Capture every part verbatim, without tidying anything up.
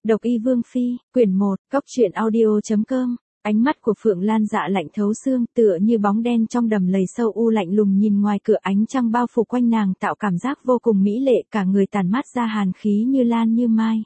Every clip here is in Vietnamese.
Độc Y Vương Phi, quyển một, Cóc truyện audio chấm com. Ánh mắt của Phượng Lan Dạ lạnh thấu xương, tựa như bóng đen trong đầm lầy sâu u lạnh lùng nhìn ngoài cửa, ánh trăng bao phủ quanh nàng tạo cảm giác vô cùng mỹ lệ, cả người tản mát ra hàn khí như lan như mai.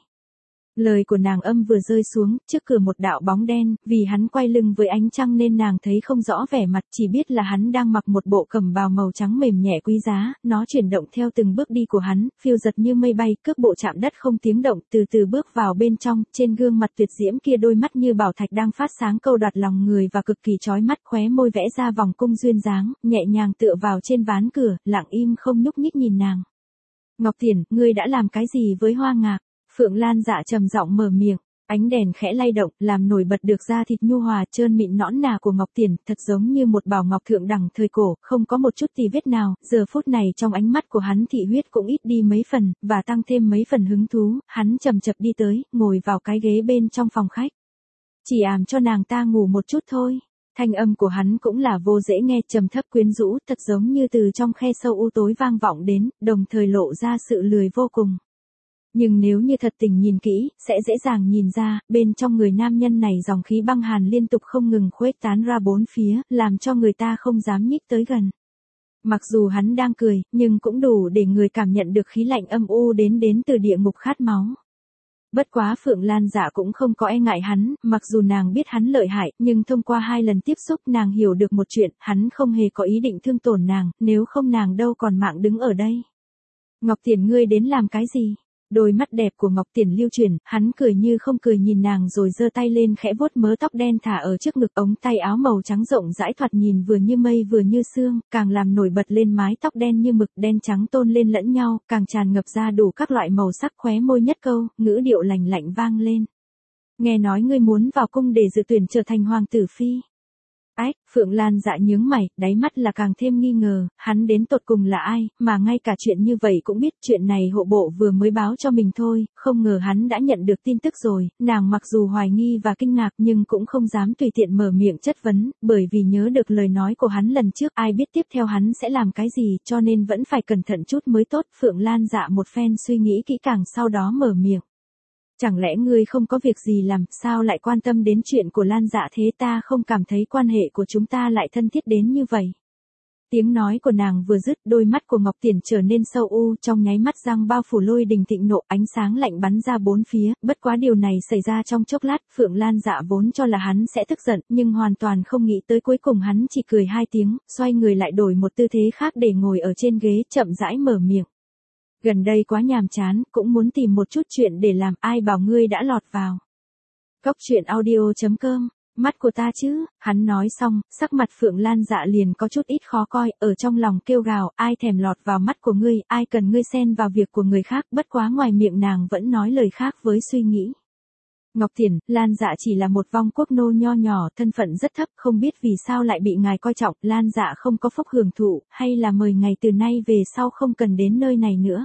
Lời của nàng âm vừa rơi xuống, trước cửa một đạo bóng đen, vì hắn quay lưng với ánh trăng nên nàng thấy không rõ vẻ mặt, chỉ biết là hắn đang mặc một bộ cẩm bào màu trắng mềm nhẹ quý giá, nó chuyển động theo từng bước đi của hắn, phiêu giật như mây bay, cước bộ chạm đất không tiếng động, từ từ bước vào bên trong, trên gương mặt tuyệt diễm kia đôi mắt như bảo thạch đang phát sáng câu đoạt lòng người và cực kỳ chói mắt, khóe môi vẽ ra vòng cung duyên dáng, nhẹ nhàng tựa vào trên ván cửa, lặng im không nhúc nhích nhìn nàng. Ngọc Tiền, ngươi đã làm cái gì với Hoa Ngạc? Phượng Lan Dạ trầm giọng mở miệng, ánh đèn khẽ lay động, làm nổi bật được da thịt nhu hòa trơn mịn nõn nà của Ngọc Tiền, thật giống như một bảo ngọc thượng đẳng thời cổ, không có một chút tì vết nào, giờ phút này trong ánh mắt của hắn thị huyết cũng ít đi mấy phần, và tăng thêm mấy phần hứng thú, hắn chậm chậm đi tới, ngồi vào cái ghế bên trong phòng khách. Chỉ ảm cho nàng ta ngủ một chút thôi. Thanh âm của hắn cũng là vô dễ nghe, trầm thấp quyến rũ, thật giống như từ trong khe sâu u tối vang vọng đến, đồng thời lộ ra sự lười vô cùng. Nhưng nếu như thật tình nhìn kỹ, sẽ dễ dàng nhìn ra, bên trong người nam nhân này dòng khí băng hàn liên tục không ngừng khuếch tán ra bốn phía, làm cho người ta không dám nhích tới gần. Mặc dù hắn đang cười, nhưng cũng đủ để người cảm nhận được khí lạnh âm u đến đến từ địa ngục khát máu. Bất quá Phượng Lan Dạ cũng không có e ngại hắn, mặc dù nàng biết hắn lợi hại, nhưng thông qua hai lần tiếp xúc nàng hiểu được một chuyện, hắn không hề có ý định thương tổn nàng, nếu không nàng đâu còn mạng đứng ở đây. Ngọc Tiền, ngươi đến làm cái gì? Đôi mắt đẹp của Ngọc Tiền lưu chuyển, hắn cười như không cười nhìn nàng rồi giơ tay lên khẽ vuốt mớ tóc đen thả ở trước ngực, ống tay áo màu trắng rộng rãi thoạt nhìn vừa như mây vừa như sương, càng làm nổi bật lên mái tóc đen như mực, đen trắng tôn lên lẫn nhau, càng tràn ngập ra đủ các loại màu sắc, khóe môi nhất câu, ngữ điệu lành lạnh vang lên. Nghe nói ngươi muốn vào cung để dự tuyển trở thành hoàng tử phi. Ách, Phượng Lan Dạ nhướng mày, đáy mắt là càng thêm nghi ngờ, hắn đến tột cùng là ai, mà ngay cả chuyện như vậy cũng biết. Chuyện này hộ bộ vừa mới báo cho mình thôi, không ngờ hắn đã nhận được tin tức rồi. Nàng mặc dù hoài nghi và kinh ngạc nhưng cũng không dám tùy tiện mở miệng chất vấn, bởi vì nhớ được lời nói của hắn lần trước, ai biết tiếp theo hắn sẽ làm cái gì, cho nên vẫn phải cẩn thận chút mới tốt. Phượng Lan Dạ một phen suy nghĩ kỹ càng sau đó mở miệng. Chẳng lẽ ngươi không có việc gì làm, sao lại quan tâm đến chuyện của Lan Dạ thế? Ta không cảm thấy quan hệ của chúng ta lại thân thiết đến như vậy. Tiếng nói của nàng vừa dứt, đôi mắt của Ngọc Tiền trở nên sâu u, trong nháy mắt răng bao phủ lôi đình thịnh nộ, ánh sáng lạnh bắn ra bốn phía, bất quá điều này xảy ra trong chốc lát. Phượng Lan Dạ vốn cho là hắn sẽ tức giận, nhưng hoàn toàn không nghĩ tới cuối cùng hắn chỉ cười hai tiếng, xoay người lại đổi một tư thế khác để ngồi ở trên ghế, chậm rãi mở miệng. Gần đây quá nhàm chán, cũng muốn tìm một chút chuyện để làm, ai bảo ngươi đã lọt vào. Cóc truyện audio chấm com, mắt của ta chứ, hắn nói xong, sắc mặt Phượng Lan Dạ liền có chút ít khó coi, ở trong lòng kêu gào, ai thèm lọt vào mắt của ngươi, ai cần ngươi xen vào việc của người khác, bất quá ngoài miệng nàng vẫn nói lời khác với suy nghĩ. Ngọc Tiền, Lan Dạ chỉ là một vong quốc nô nho nhỏ, thân phận rất thấp, không biết vì sao lại bị ngài coi trọng. Lan Dạ không có phúc hưởng thụ, hay là mời ngài từ nay về sau không cần đến nơi này nữa.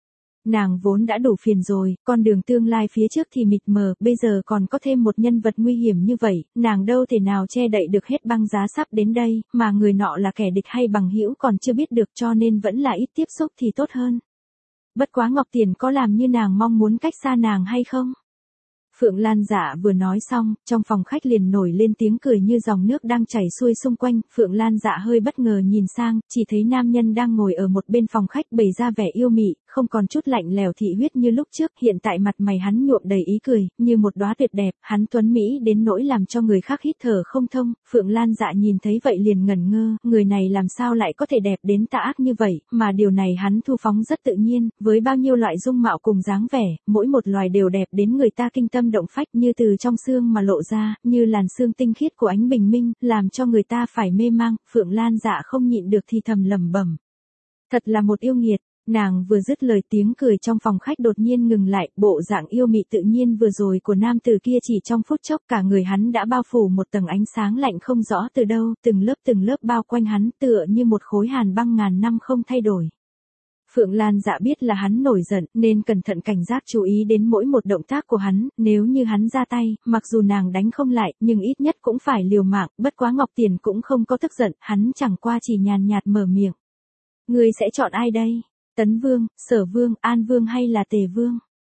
Nàng vốn đã đủ phiền rồi, con đường tương lai phía trước thì mịt mờ, bây giờ còn có thêm một nhân vật nguy hiểm như vậy, nàng đâu thể nào che đậy được hết. Băng giá sắp đến đây, mà người nọ là kẻ địch hay bằng hữu còn chưa biết được, cho nên vẫn là ít tiếp xúc thì tốt hơn. Bất quá Ngọc Tiền có làm như nàng mong muốn cách xa nàng hay không? Phượng Lan Dạ vừa nói xong, trong phòng khách liền nổi lên tiếng cười như dòng nước đang chảy xuôi xung quanh. Phượng Lan Dạ hơi bất ngờ nhìn sang, chỉ thấy nam nhân đang ngồi ở một bên phòng khách bày ra vẻ yêu mị, không còn chút lạnh lèo thị huyết như lúc trước, hiện tại mặt mày hắn nhuộm đầy ý cười, như một đóa tuyệt đẹp, hắn tuấn mỹ đến nỗi làm cho người khác hít thở không thông. Phượng Lan Dạ nhìn thấy vậy liền ngẩn ngơ, người này làm sao lại có thể đẹp đến tà ác như vậy, mà điều này hắn thu phóng rất tự nhiên, với bao nhiêu loại dung mạo cùng dáng vẻ, mỗi một loài đều đẹp đến người ta kinh tâm động phách, như từ trong xương mà lộ ra, như làn sương tinh khiết của ánh bình minh, làm cho người ta phải mê mang. Phượng Lan Dạ không nhịn được thì thầm lẩm bẩm. Thật là một yêu nghiệt. Nàng vừa dứt lời tiếng cười trong phòng khách đột nhiên ngừng lại, bộ dạng yêu mị tự nhiên vừa rồi của nam tử kia chỉ trong phút chốc cả người hắn đã bao phủ một tầng ánh sáng lạnh không rõ từ đâu, từng lớp từng lớp bao quanh hắn tựa như một khối hàn băng ngàn năm không thay đổi. Phượng Lan Dạ biết là hắn nổi giận, nên cẩn thận cảnh giác chú ý đến mỗi một động tác của hắn, nếu như hắn ra tay, mặc dù nàng đánh không lại, nhưng ít nhất cũng phải liều mạng, bất quá Ngọc Tiền cũng không có tức giận, hắn chẳng qua chỉ nhàn nhạt mở miệng. Ngươi sẽ chọn ai đây? Tấn Vương, Sở Vương, An Vương hay là Tề Vương?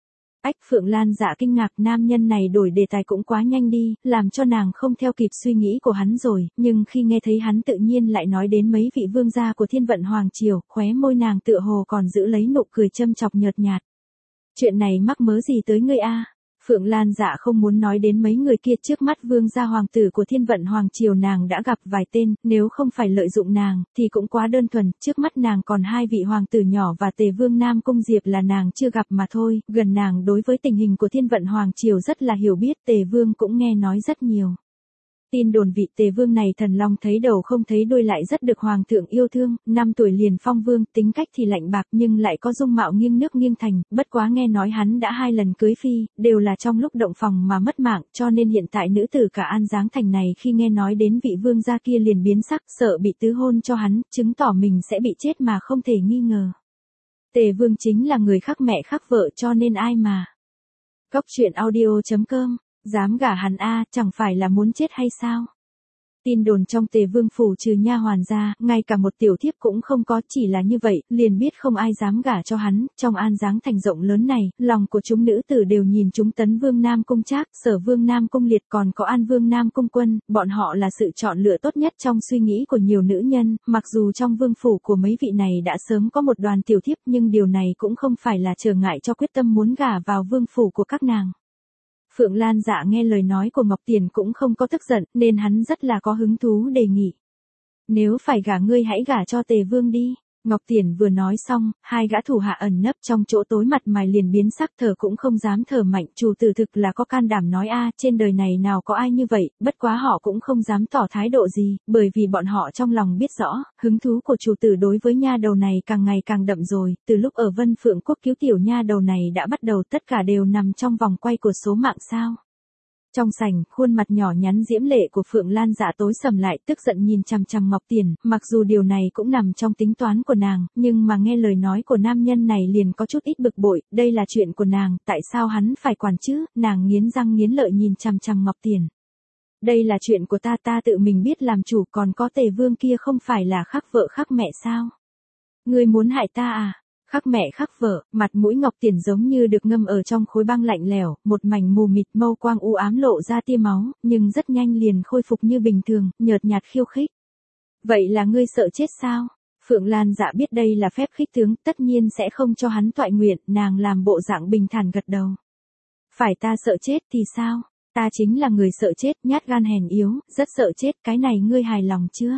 Ách, Phượng Lan Dạ kinh ngạc, nam nhân này đổi đề tài cũng quá nhanh đi, làm cho nàng không theo kịp suy nghĩ của hắn rồi, nhưng khi nghe thấy hắn tự nhiên lại nói đến mấy vị vương gia của Thiên Vận Hoàng Triều, khóe môi nàng tựa hồ còn giữ lấy nụ cười châm chọc nhợt nhạt. Chuyện này mắc mớ gì tới ngươi a? Phượng Lan Dạ không muốn nói đến mấy người kia, trước mắt vương gia hoàng tử của Thiên Vận Hoàng Triều nàng đã gặp vài tên, nếu không phải lợi dụng nàng, thì cũng quá đơn thuần, trước mắt nàng còn hai vị hoàng tử nhỏ và Tề Vương Nam Cung Diệp là nàng chưa gặp mà thôi, gần nàng đối với tình hình của Thiên Vận Hoàng Triều rất là hiểu biết, Tề Vương cũng nghe nói rất nhiều. Tin đồn vị Tề Vương này thần long thấy đầu không thấy đuôi, lại rất được hoàng thượng yêu thương, năm tuổi liền phong vương, tính cách thì lạnh bạc nhưng lại có dung mạo nghiêng nước nghiêng thành, bất quá nghe nói hắn đã hai lần cưới phi, đều là trong lúc động phòng mà mất mạng, cho nên hiện tại nữ tử cả An Giáng thành này khi nghe nói đến vị vương gia kia liền biến sắc, sợ bị tứ hôn cho hắn, chứng tỏ mình sẽ bị chết mà không thể nghi ngờ. Tề Vương chính là người khác mẹ khác vợ, cho nên ai mà. Cốc truyện audio chấm com. Dám gả hắn a, chẳng phải là muốn chết hay sao? Tin đồn trong Tề Vương phủ trừ nha hoàn ra, ngay cả một tiểu thiếp cũng không có, chỉ là như vậy, liền biết không ai dám gả cho hắn, trong An Giáng thành rộng lớn này, lòng của chúng nữ tử đều nhìn chúng Tấn Vương Nam Cung Trác, Sở Vương Nam Cung Liệt còn có An Vương Nam Cung Quân, bọn họ là sự chọn lựa tốt nhất trong suy nghĩ của nhiều nữ nhân, mặc dù trong vương phủ của mấy vị này đã sớm có một đoàn tiểu thiếp nhưng điều này cũng không phải là trở ngại cho quyết tâm muốn gả vào vương phủ của các nàng. Phượng Lan Dạ nghe lời nói của Ngọc Tiền cũng không có tức giận, nên hắn rất là có hứng thú đề nghị. Nếu phải gả ngươi hãy gả cho Tề Vương đi. Ngọc Tiền vừa nói xong, hai gã thủ hạ ẩn nấp trong chỗ tối mặt mày liền biến sắc, thở cũng không dám thở mạnh, chủ tử thực là có can đảm nói a, trên đời này nào có ai như vậy, bất quá họ cũng không dám tỏ thái độ gì, bởi vì bọn họ trong lòng biết rõ, hứng thú của chủ tử đối với nha đầu này càng ngày càng đậm rồi, từ lúc ở Vân Phượng Quốc cứu tiểu nha đầu này đã bắt đầu, tất cả đều nằm trong vòng quay của số mạng sao. Trong sảnh, khuôn mặt nhỏ nhắn diễm lệ của Phượng Lan Dạ tối sầm lại, tức giận nhìn chằm chằm Ngọc Tiền, mặc dù điều này cũng nằm trong tính toán của nàng, nhưng mà nghe lời nói của nam nhân này liền có chút ít bực bội, đây là chuyện của nàng, tại sao hắn phải quản chứ, nàng nghiến răng nghiến lợi nhìn chằm chằm Ngọc Tiền. Đây là chuyện của ta, ta tự mình biết làm chủ, còn có Tề Vương kia không phải là khác vợ khác mẹ sao? Ngươi muốn hại ta à? Khắc mẹ khắc vợ, mặt mũi Ngọc Tiền giống như được ngâm ở trong khối băng lạnh lẽo, một mảnh mù mịt, mâu quang u ám lộ ra tia máu, nhưng rất nhanh liền khôi phục như bình thường, nhợt nhạt khiêu khích. Vậy là ngươi sợ chết sao? Phượng Lan Dạ biết đây là phép khích tướng, tất nhiên sẽ không cho hắn toại nguyện, nàng làm bộ dạng bình thản gật đầu. Phải ta sợ chết thì sao? Ta chính là người sợ chết, nhát gan hèn yếu, rất sợ chết, cái này ngươi hài lòng chưa?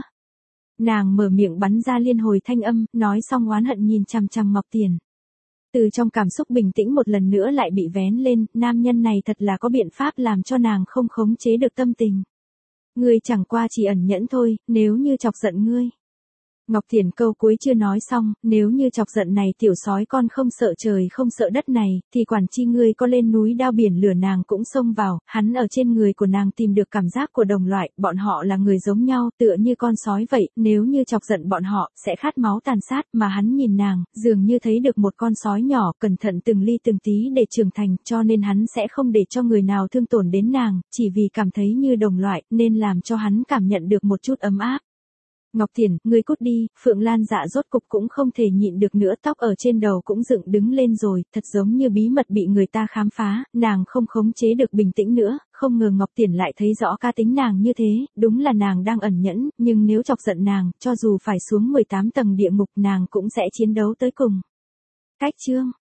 Nàng mở miệng bắn ra liên hồi thanh âm, nói xong oán hận nhìn chằm chằm Ngọc Tiền. Từ trong cảm xúc bình tĩnh một lần nữa lại bị vén lên, nam nhân này thật là có biện pháp làm cho nàng không khống chế được tâm tình. Ngươi chẳng qua chỉ ẩn nhẫn thôi, nếu như chọc giận ngươi. Ngọc Tiền câu cuối chưa nói xong, nếu như chọc giận này tiểu sói con không sợ trời không sợ đất này, thì quản chi ngươi có lên núi đao biển lửa nàng cũng xông vào, hắn ở trên người của nàng tìm được cảm giác của đồng loại, bọn họ là người giống nhau, tựa như con sói vậy, nếu như chọc giận bọn họ, sẽ khát máu tàn sát, mà hắn nhìn nàng, dường như thấy được một con sói nhỏ, cẩn thận từng ly từng tí để trưởng thành, cho nên hắn sẽ không để cho người nào thương tổn đến nàng, chỉ vì cảm thấy như đồng loại, nên làm cho hắn cảm nhận được một chút ấm áp. Ngọc Tiền, ngươi cút đi, Phượng Lan Dạ rốt cục cũng không thể nhịn được nữa, tóc ở trên đầu cũng dựng đứng lên rồi, thật giống như bí mật bị người ta khám phá, nàng không khống chế được bình tĩnh nữa, không ngờ Ngọc Tiền lại thấy rõ cá tính nàng như thế, đúng là nàng đang ẩn nhẫn, nhưng nếu chọc giận nàng, cho dù phải xuống mười tám tầng địa ngục nàng cũng sẽ chiến đấu tới cùng. Cách chương